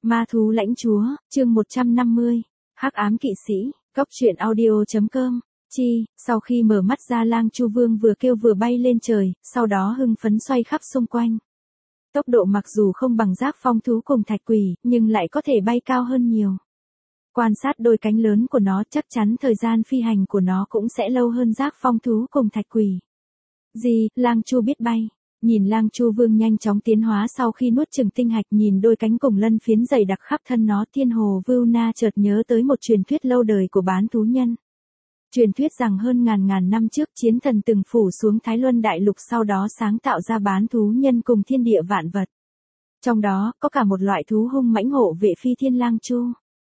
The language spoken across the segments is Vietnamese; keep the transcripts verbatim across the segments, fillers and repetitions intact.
Ma thú lãnh chúa, chương một trăm năm mươi, Hắc ám kỵ sĩ, cốc truyện audio.com, chi, sau khi mở mắt ra Lang Chu Vương vừa kêu vừa bay lên trời, sau đó hưng phấn xoay khắp xung quanh. Tốc độ mặc dù không bằng giác phong thú cùng thạch quỷ, nhưng lại có thể bay cao hơn nhiều. Quan sát đôi cánh lớn của nó chắc chắn thời gian phi hành của nó cũng sẽ lâu hơn giác phong thú cùng thạch quỷ. Gì, Lang Chu biết bay. Nhìn Lang Chu Vương nhanh chóng tiến hóa sau khi nuốt chửng tinh hạch, nhìn đôi cánh cùng lân phiến dày đặc khắp thân nó, Thiên Hồ Vưu Na chợt nhớ tới một truyền thuyết lâu đời của bán thú nhân. Truyền thuyết rằng hơn ngàn ngàn năm trước chiến thần từng phủ xuống Thái Luân Đại Lục, sau đó sáng tạo ra bán thú nhân cùng thiên địa vạn vật. Trong đó, có cả một loại thú hung mãnh hộ vệ Phi Thiên Lang Chu.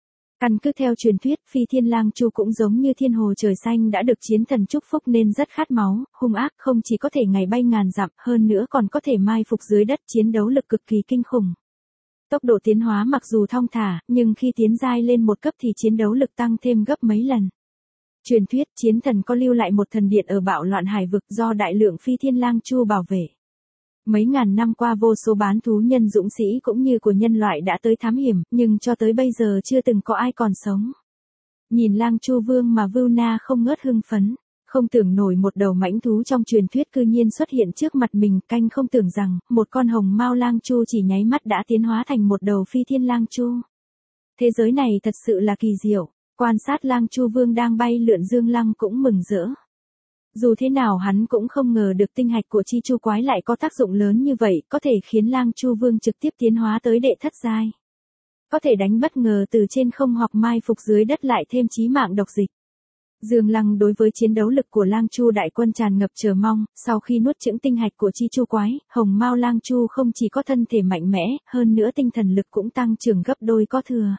Căn cứ theo truyền thuyết, Phi Thiên Lang Chu cũng giống như thiên hồ trời xanh đã được chiến thần chúc phúc nên rất khát máu, hung ác, không chỉ có thể ngày bay ngàn dặm, hơn nữa còn có thể mai phục dưới đất, chiến đấu lực cực kỳ kinh khủng. Tốc độ tiến hóa mặc dù thong thả, nhưng khi tiến giai lên một cấp thì chiến đấu lực tăng thêm gấp mấy lần. Truyền thuyết, chiến thần có lưu lại một thần điện ở bạo loạn hải vực do đại lượng Phi Thiên Lang Chu bảo vệ. Mấy ngàn năm qua vô số bán thú nhân dũng sĩ cũng như của nhân loại đã tới thám hiểm, nhưng cho tới bây giờ chưa từng có ai còn sống. Nhìn Lang Chu Vương mà Vưu Na không ngớt hưng phấn, không tưởng nổi một đầu mãnh thú trong truyền thuyết cư nhiên xuất hiện trước mặt mình, canh không tưởng rằng, một con hồng mao lang chu chỉ nháy mắt đã tiến hóa thành một đầu Phi Thiên Lang Chu. Thế giới này thật sự là kỳ diệu, quan sát Lang Chu Vương đang bay lượn, Dương Lăng cũng mừng rỡ. Dù thế nào hắn cũng không ngờ được tinh hạch của chi chu quái lại có tác dụng lớn như vậy, có thể khiến Lang Chu Vương trực tiếp tiến hóa tới đệ thất giai. Có thể đánh bất ngờ từ trên không hoặc mai phục dưới đất, lại thêm chí mạng độc dịch. Dương Lăng đối với chiến đấu lực của Lang Chu đại quân tràn ngập chờ mong, sau khi nuốt chửng tinh hạch của chi chu quái, hồng mao Lang Chu không chỉ có thân thể mạnh mẽ, hơn nữa tinh thần lực cũng tăng trưởng gấp đôi có thừa.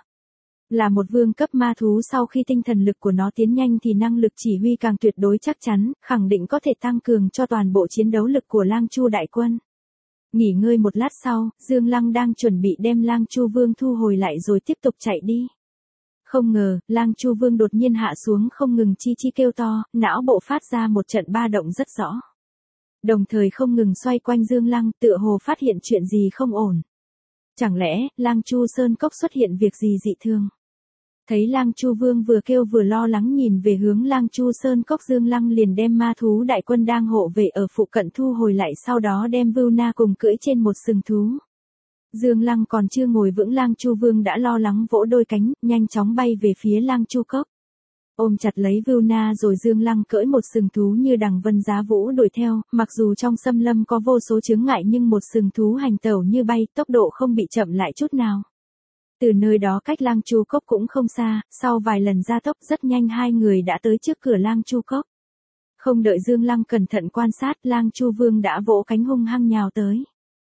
Là một vương cấp ma thú, sau khi tinh thần lực của nó tiến nhanh thì năng lực chỉ huy càng tuyệt đối chắc chắn, khẳng định có thể tăng cường cho toàn bộ chiến đấu lực của Lang Chu đại quân. Nghỉ ngơi một lát sau, Dương Lăng đang chuẩn bị đem Lang Chu Vương thu hồi lại rồi tiếp tục chạy đi. Không ngờ, Lang Chu Vương đột nhiên hạ xuống, không ngừng chi chi kêu to, não bộ phát ra một trận ba động rất rõ. Đồng thời không ngừng xoay quanh Dương Lăng, tựa hồ phát hiện chuyện gì không ổn. Chẳng lẽ, Lang Chu Sơn Cốc xuất hiện việc gì dị thường? Thấy Lang Chu Vương vừa kêu vừa lo lắng nhìn về hướng Lang Chu Sơn Cốc, Dương Lăng liền đem ma thú đại quân đang hộ vệ ở phụ cận thu hồi lại, sau đó đem Vưu Na cùng cưỡi trên một sừng thú. Dương Lăng còn chưa ngồi vững, Lang Chu Vương đã lo lắng vỗ đôi cánh, nhanh chóng bay về phía Lang Chu Cốc. Ôm chặt lấy Vưu Na rồi Dương Lăng cưỡi một sừng thú như đằng vân giá vũ đuổi theo, mặc dù trong xâm lâm có vô số chướng ngại nhưng một sừng thú hành tẩu như bay, tốc độ không bị chậm lại chút nào. Từ nơi đó cách Lang Chu Cốc cũng không xa, sau vài lần gia tốc rất nhanh hai người đã tới trước cửa Lang Chu Cốc. Không đợi Dương Lăng cẩn thận quan sát, Lang Chu Vương đã vỗ cánh hung hăng nhào tới.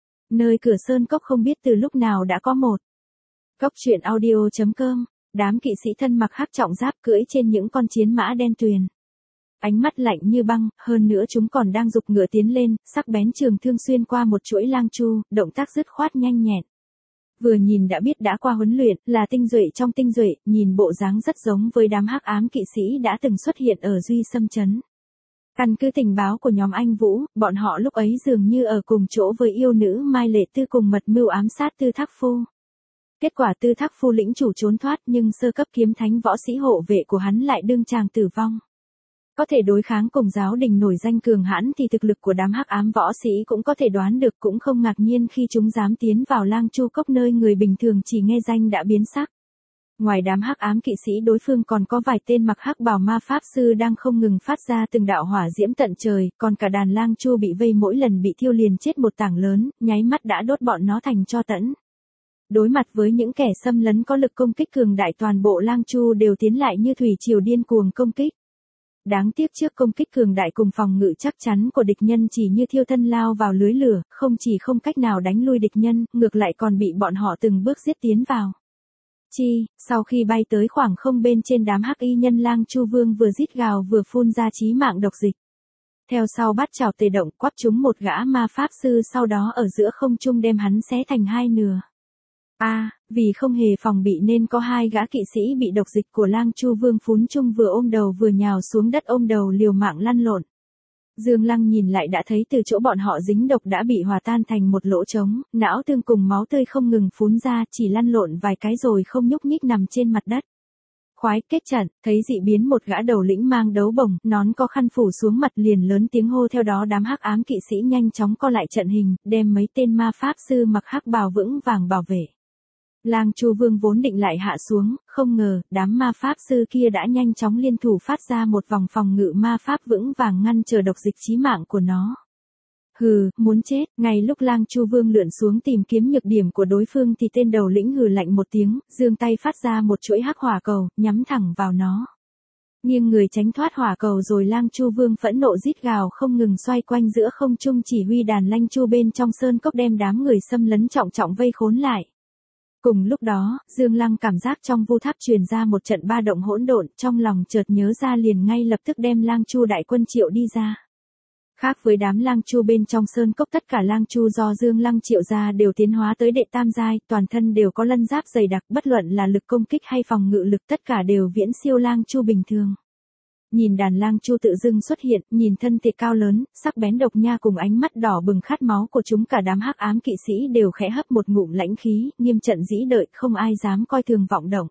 Nơi cửa sơn cốc không biết từ lúc nào đã có một. Cốc truyện audio.com, đám kỵ sĩ thân mặc hắc trọng giáp cưỡi trên những con chiến mã đen tuyền. Ánh mắt lạnh như băng, hơn nữa chúng còn đang giục ngựa tiến lên, sắc bén trường thương xuyên qua một chuỗi lang chu, động tác dứt khoát nhanh nhẹn. Vừa nhìn đã biết đã qua huấn luyện, là tinh duệ trong tinh duệ, nhìn bộ dáng rất giống với đám hắc ám kỵ sĩ đã từng xuất hiện ở Duy Xâm Trấn. Căn cứ tình báo của nhóm Anh Vũ, bọn họ lúc ấy dường như ở cùng chỗ với yêu nữ Mai Lệ Tư cùng mật mưu ám sát Tư Thác Phu. Kết quả Tư Thác Phu lĩnh chủ trốn thoát, nhưng sơ cấp kiếm thánh võ sĩ hộ vệ của hắn lại đương chàng tử vong. Có thể đối kháng cùng giáo đình nổi danh cường hãn thì thực lực của đám hắc ám võ sĩ cũng có thể đoán được, cũng không ngạc nhiên khi chúng dám tiến vào Lang Chu Cốc nơi người bình thường chỉ nghe danh đã biến sắc. Ngoài đám hắc ám kỵ sĩ, đối phương còn có vài tên mặc hắc bào ma pháp sư đang không ngừng phát ra từng đạo hỏa diễm tận trời, còn cả đàn lang chu bị vây mỗi lần bị thiêu liền chết một tảng lớn, nháy mắt đã đốt bọn nó thành tro tẫn. Đối mặt với những kẻ xâm lấn có lực công kích cường đại, toàn bộ lang chu đều tiến lại như thủy triều điên cuồng công kích. Đáng tiếc trước công kích cường đại cùng phòng ngự chắc chắn của địch nhân chỉ như thiêu thân lao vào lưới lửa, không chỉ không cách nào đánh lui địch nhân, ngược lại còn bị bọn họ từng bước giết tiến vào. Chi, sau khi bay tới khoảng không bên trên, đám hắc y nhân Lang Chu Vương vừa rít gào vừa phun ra chí mạng độc dịch. Theo sau bát chảo tề động quắp trúng một gã ma pháp sư, sau đó ở giữa không trung đem hắn xé thành hai nửa. A, à, vì không hề phòng bị nên có hai gã kỵ sĩ bị độc dịch của Lang Chu Vương phún chung vừa ôm đầu vừa nhào xuống đất ôm đầu liều mạng lăn lộn. Dương Lăng nhìn lại đã thấy từ chỗ bọn họ dính độc đã bị hòa tan thành một lỗ trống, não tương cùng máu tươi không ngừng phún ra, chỉ lăn lộn vài cái rồi không nhúc nhích nằm trên mặt đất. Khoái kết trận, thấy dị biến một gã đầu lĩnh mang đấu bổng, nón có khăn phủ xuống mặt liền lớn tiếng hô, theo đó đám hắc ám kỵ sĩ nhanh chóng co lại trận hình, đem mấy tên ma pháp sư mặc hắc bào vững vàng bảo vệ. Lang Chu Vương vốn định lại hạ xuống, không ngờ, đám ma pháp sư kia đã nhanh chóng liên thủ phát ra một vòng phòng ngự ma pháp vững vàng ngăn trở độc dịch chí mạng của nó. Hừ, muốn chết, ngay lúc Lang Chu Vương lượn xuống tìm kiếm nhược điểm của đối phương thì tên đầu lĩnh hừ lạnh một tiếng, giương tay phát ra một chuỗi hắc hỏa cầu, nhắm thẳng vào nó. Nghiêng người tránh thoát hỏa cầu rồi Lang Chu Vương phẫn nộ rít gào không ngừng xoay quanh giữa không trung chỉ huy đàn Lanh Chu bên trong sơn cốc đem đám người xâm lấn trọng trọng vây khốn lại. Cùng lúc đó, Dương Lăng cảm giác trong vu tháp truyền ra một trận ba động hỗn độn, trong lòng chợt nhớ ra liền ngay lập tức đem Lang Chu đại quân triệu đi ra. Khác với đám Lang Chu bên trong sơn cốc, tất cả Lang Chu do Dương Lăng triệu ra đều tiến hóa tới đệ tam giai, toàn thân đều có lân giáp dày đặc, bất luận là lực công kích hay phòng ngự lực tất cả đều viễn siêu Lang Chu bình thường. Nhìn đàn Lang Chu tự dưng xuất hiện, nhìn thân thể cao lớn, sắc bén độc nha cùng ánh mắt đỏ bừng khát máu của chúng, cả đám hắc ám kỵ sĩ đều khẽ hấp một ngụm lãnh khí, nghiêm trận dĩ đợi, không ai dám coi thường vọng động.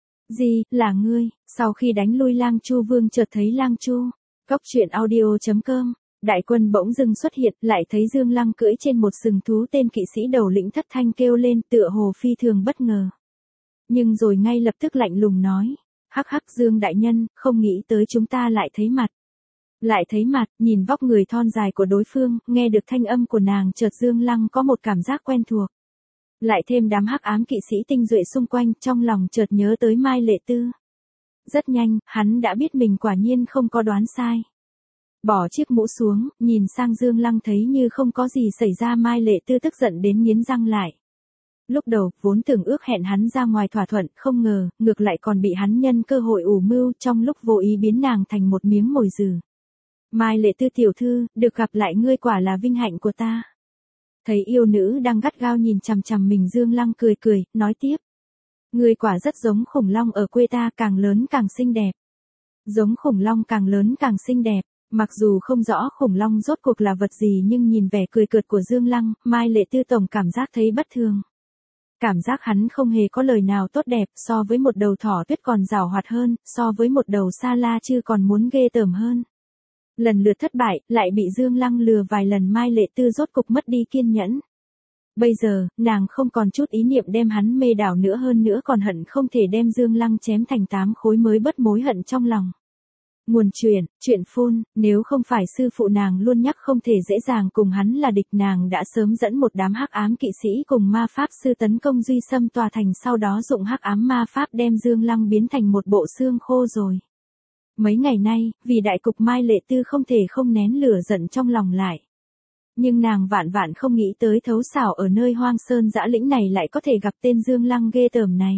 Gì, là ngươi? Sau khi đánh lui Lang Chu Vương chợt thấy Lang Chu. Cốc truyện audio chấm com. Đại quân bỗng dưng xuất hiện, lại thấy Dương Lăng cưỡi trên một sừng thú, tên kỵ sĩ đầu lĩnh thất thanh kêu lên, tựa hồ phi thường bất ngờ. Nhưng rồi ngay lập tức lạnh lùng nói. Hắc hắc Dương đại nhân, không nghĩ tới chúng ta lại thấy mặt. Lại thấy mặt, nhìn vóc người thon dài của đối phương, nghe được thanh âm của nàng, chợt Dương Lăng có một cảm giác quen thuộc. Lại thêm đám hắc ám kỵ sĩ tinh duệ xung quanh, trong lòng chợt nhớ tới Mai Lệ Tư. Rất nhanh, hắn đã biết mình quả nhiên không có đoán sai. Bỏ chiếc mũ xuống, nhìn sang Dương Lăng thấy như không có gì xảy ra, Mai Lệ Tư tức giận đến nghiến răng lại. Lúc đầu, vốn tưởng ước hẹn hắn ra ngoài thỏa thuận, không ngờ, ngược lại còn bị hắn nhân cơ hội ủ mưu, trong lúc vô ý biến nàng thành một miếng mồi dừ. Mai Lệ Tư tiểu thư, được gặp lại ngươi quả là vinh hạnh của ta. Thấy yêu nữ đang gắt gao nhìn chằm chằm mình, Dương Lăng cười cười, nói tiếp. Ngươi quả rất giống khủng long ở quê ta, càng lớn càng xinh đẹp. Giống khủng long càng lớn càng xinh đẹp. Mặc dù không rõ khủng long rốt cuộc là vật gì nhưng nhìn vẻ cười cợt của Dương Lăng, Mai Lệ Tư tổng cảm giác thấy bất thường. Cảm giác hắn không hề có lời nào tốt đẹp, so với một đầu thỏ tuyết còn giàu hoạt hơn, so với một đầu sa la chư còn muốn ghê tởm hơn. Lần lượt thất bại, lại bị Dương Lăng lừa vài lần, Mai Lệ Tư rốt cục mất đi kiên nhẫn. Bây giờ, nàng không còn chút ý niệm đem hắn mê đảo nữa, hơn nữa còn hận không thể đem Dương Lăng chém thành tám khối mới bớt mối hận trong lòng. Nguồn truyện, truyện phun, nếu không phải sư phụ nàng luôn nhắc không thể dễ dàng cùng hắn là địch, nàng đã sớm dẫn một đám hắc ám kỵ sĩ cùng ma pháp sư tấn công Duy Sâm tòa thành, sau đó dụng hắc ám ma pháp đem Dương Lăng biến thành một bộ xương khô rồi. Mấy ngày nay, vì đại cục, Mai Lệ Tư không thể không nén lửa giận trong lòng lại. Nhưng nàng vạn vạn không nghĩ tới thấu xảo ở nơi hoang sơn dã lĩnh này lại có thể gặp tên Dương Lăng ghê tởm này.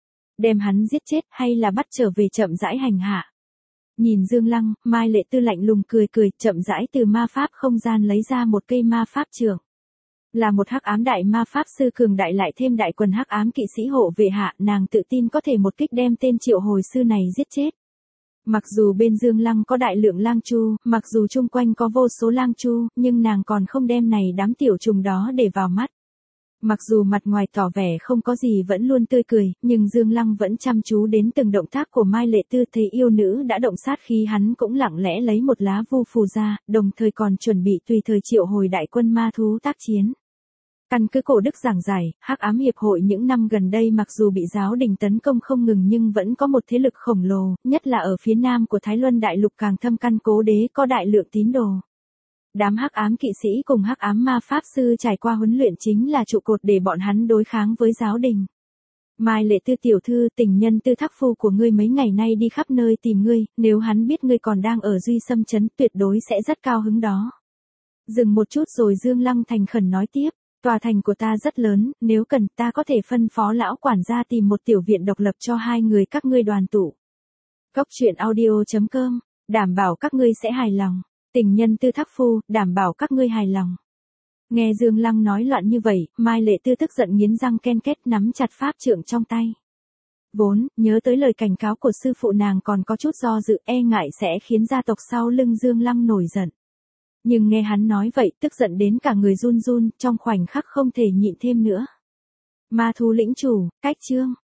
Đem hắn giết chết hay là bắt trở về chậm rãi hành hạ. Nhìn Dương Lăng, Mai Lệ Tư lạnh lùng cười cười, chậm rãi từ ma pháp không gian lấy ra một cây ma pháp trượng. Là một hắc ám đại ma pháp sư cường đại, lại thêm đại quần hắc ám kỵ sĩ hộ vệ hạ, nàng tự tin có thể một kích đem tên triệu hồi sư này giết chết. Mặc dù bên Dương Lăng có đại lượng lang chu, mặc dù chung quanh có vô số lang chu, nhưng nàng còn không đem này đám tiểu trùng đó để vào mắt. Mặc dù mặt ngoài tỏ vẻ không có gì vẫn luôn tươi cười, nhưng Dương Lăng vẫn chăm chú đến từng động tác của Mai Lệ Tư, thấy yêu nữ đã động sát khí, hắn cũng lặng lẽ lấy một lá vu phù ra, đồng thời còn chuẩn bị tùy thời triệu hồi đại quân ma thú tác chiến. Căn cứ cổ đức giảng giải, hắc ám hiệp hội những năm gần đây mặc dù bị giáo đình tấn công không ngừng nhưng vẫn có một thế lực khổng lồ, nhất là ở phía nam của Thái Luân đại lục càng thâm căn cố đế, có đại lượng tín đồ. Đám hắc ám kỵ sĩ cùng hắc ám ma pháp sư trải qua huấn luyện chính là trụ cột để bọn hắn đối kháng với giáo đình. Mai Lệ Tư tiểu thư, tình nhân Tư Thác Phu của ngươi mấy ngày nay đi khắp nơi tìm ngươi, nếu hắn biết ngươi còn đang ở Duy Sâm trấn tuyệt đối sẽ rất cao hứng đó. Dừng một chút rồi Dương Lăng thành khẩn nói tiếp, tòa thành của ta rất lớn, nếu cần ta có thể phân phó lão quản gia tìm một tiểu viện độc lập cho hai người các ngươi đoàn tụ. Cốc truyện audio chấm com, đảm bảo các ngươi sẽ hài lòng. Tình nhân Tư Thác Phu, đảm bảo các ngươi hài lòng. Nghe Dương Lăng nói loạn như vậy, Mai Lệ Tư tức giận nghiến răng ken két nắm chặt pháp trượng trong tay. Vốn, nhớ tới lời cảnh cáo của sư phụ nàng còn có chút do dự, e ngại sẽ khiến gia tộc sau lưng Dương Lăng nổi giận. Nhưng nghe hắn nói vậy tức giận đến cả người run run, trong khoảnh khắc không thể nhịn thêm nữa. Ma thú lĩnh chủ, cách chương.